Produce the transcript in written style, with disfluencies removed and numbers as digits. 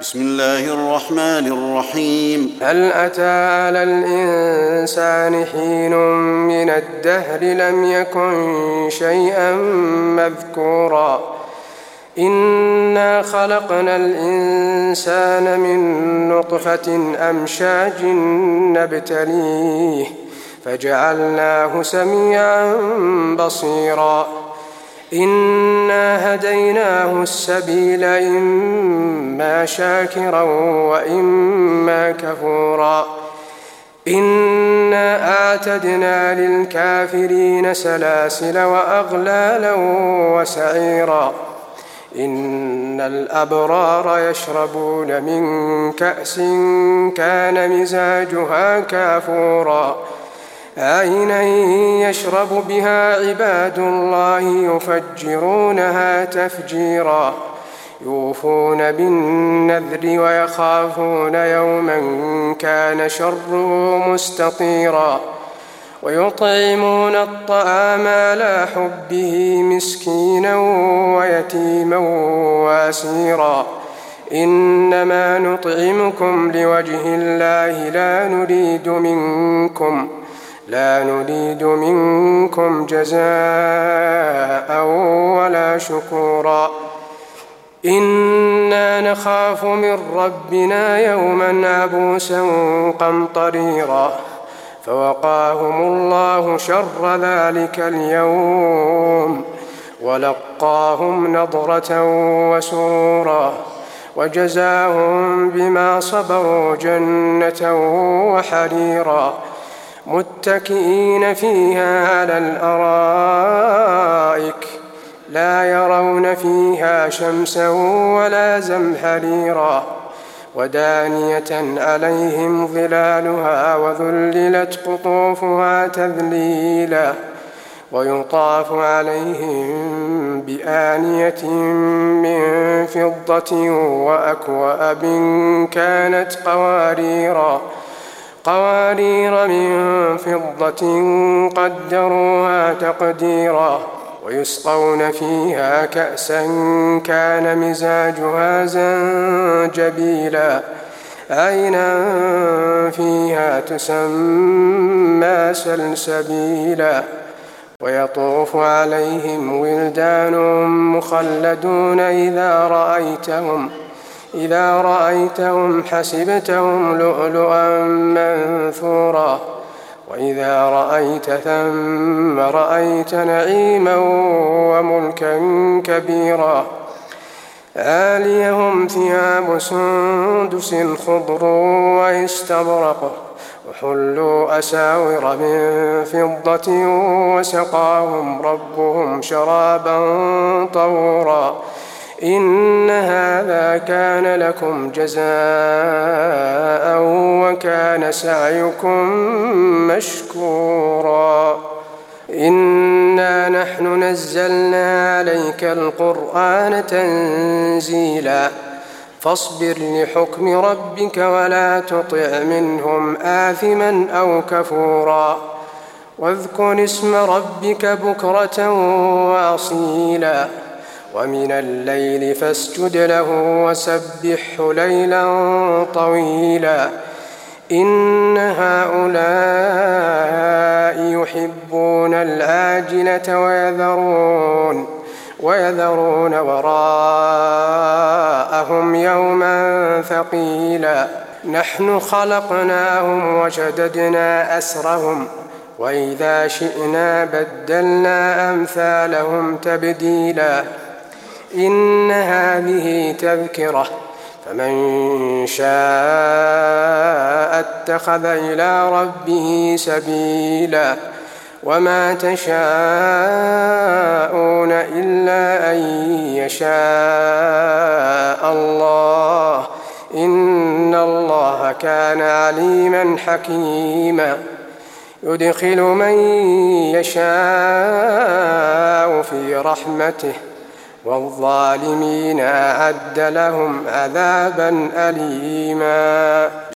بسم الله الرحمن الرحيم. هل أتى على الإنسان حين من الدهر لم يكن شيئا مذكورا إنا خلقنا الإنسان من نطفة أمشاج نبتليه فجعلناه سميعا بصيرا إنا هديناه السبيل إما شاكرا وإما كفورا إنا أعتدنا للكافرين سلاسل وأغلالا وسعيرا إن الأبرار يشربون من كأس كان مزاجها كافورا عينا يشرب بها عباد الله يفجرونها تفجيرا يوفون بالنذر ويخافون يوما كان شره مستطيرا ويطعمون الطعام على حبه مسكينا ويتيما واسيرا إنما نطعمكم لوجه الله لا نريد منكم جزاء ولا شكورا إنا نخاف من ربنا يوما عبوسا قمطريرا فوقاهم الله شر ذلك اليوم ولقاهم نضرة وسرورا وجزاهم بما صبروا جنة وحريرا متكئين فيها على الأرائك لا يرون فيها شمسا ولا زمهريرا ودانية عليهم ظلالها وذللت قطوفها تذليلا ويطاف عليهم بآنية من فضة وأكواب كانت قوارير من فضة قدروها تقديرا ويسقون فيها كأسا كان مزاجها زنجبيلا عينا فيها تسمى سلسبيلا ويطوف عليهم ولدان مخلدون إذا رأيتهم حسبتهم لؤلؤا منثورا وإذا رأيت ثم رأيت نعيما وملكا كبيرا عاليهم ثياب سندس خضر واستبرق وحلوا أساور من فضة وسقاهم ربهم شرابا طهورا إن هذا كان لكم جزاء وكان سعيكم مشكورا إنا نحن نزلنا عليك القرآن تنزيلا فاصبر لحكم ربك ولا تطع منهم آثما أو كفورا واذكر اسم ربك بكرة وأصيلا ومن الليل فاسجد له وسبحه ليلا طويلا إن هؤلاء يحبون العاجلة ويذرون وراءهم يوما ثقيلا نحن خلقناهم وشددنا أسرهم وإذا شئنا بدلنا أمثالهم تبديلا إن هذه تذكرة فمن شاء اتخذ إلى ربه سبيلا وما تشاءون إلا أن يشاء الله إن الله كان عليما حكيما يدخل من يشاء في رحمته والظالمين أعد لهم عذابا أليما.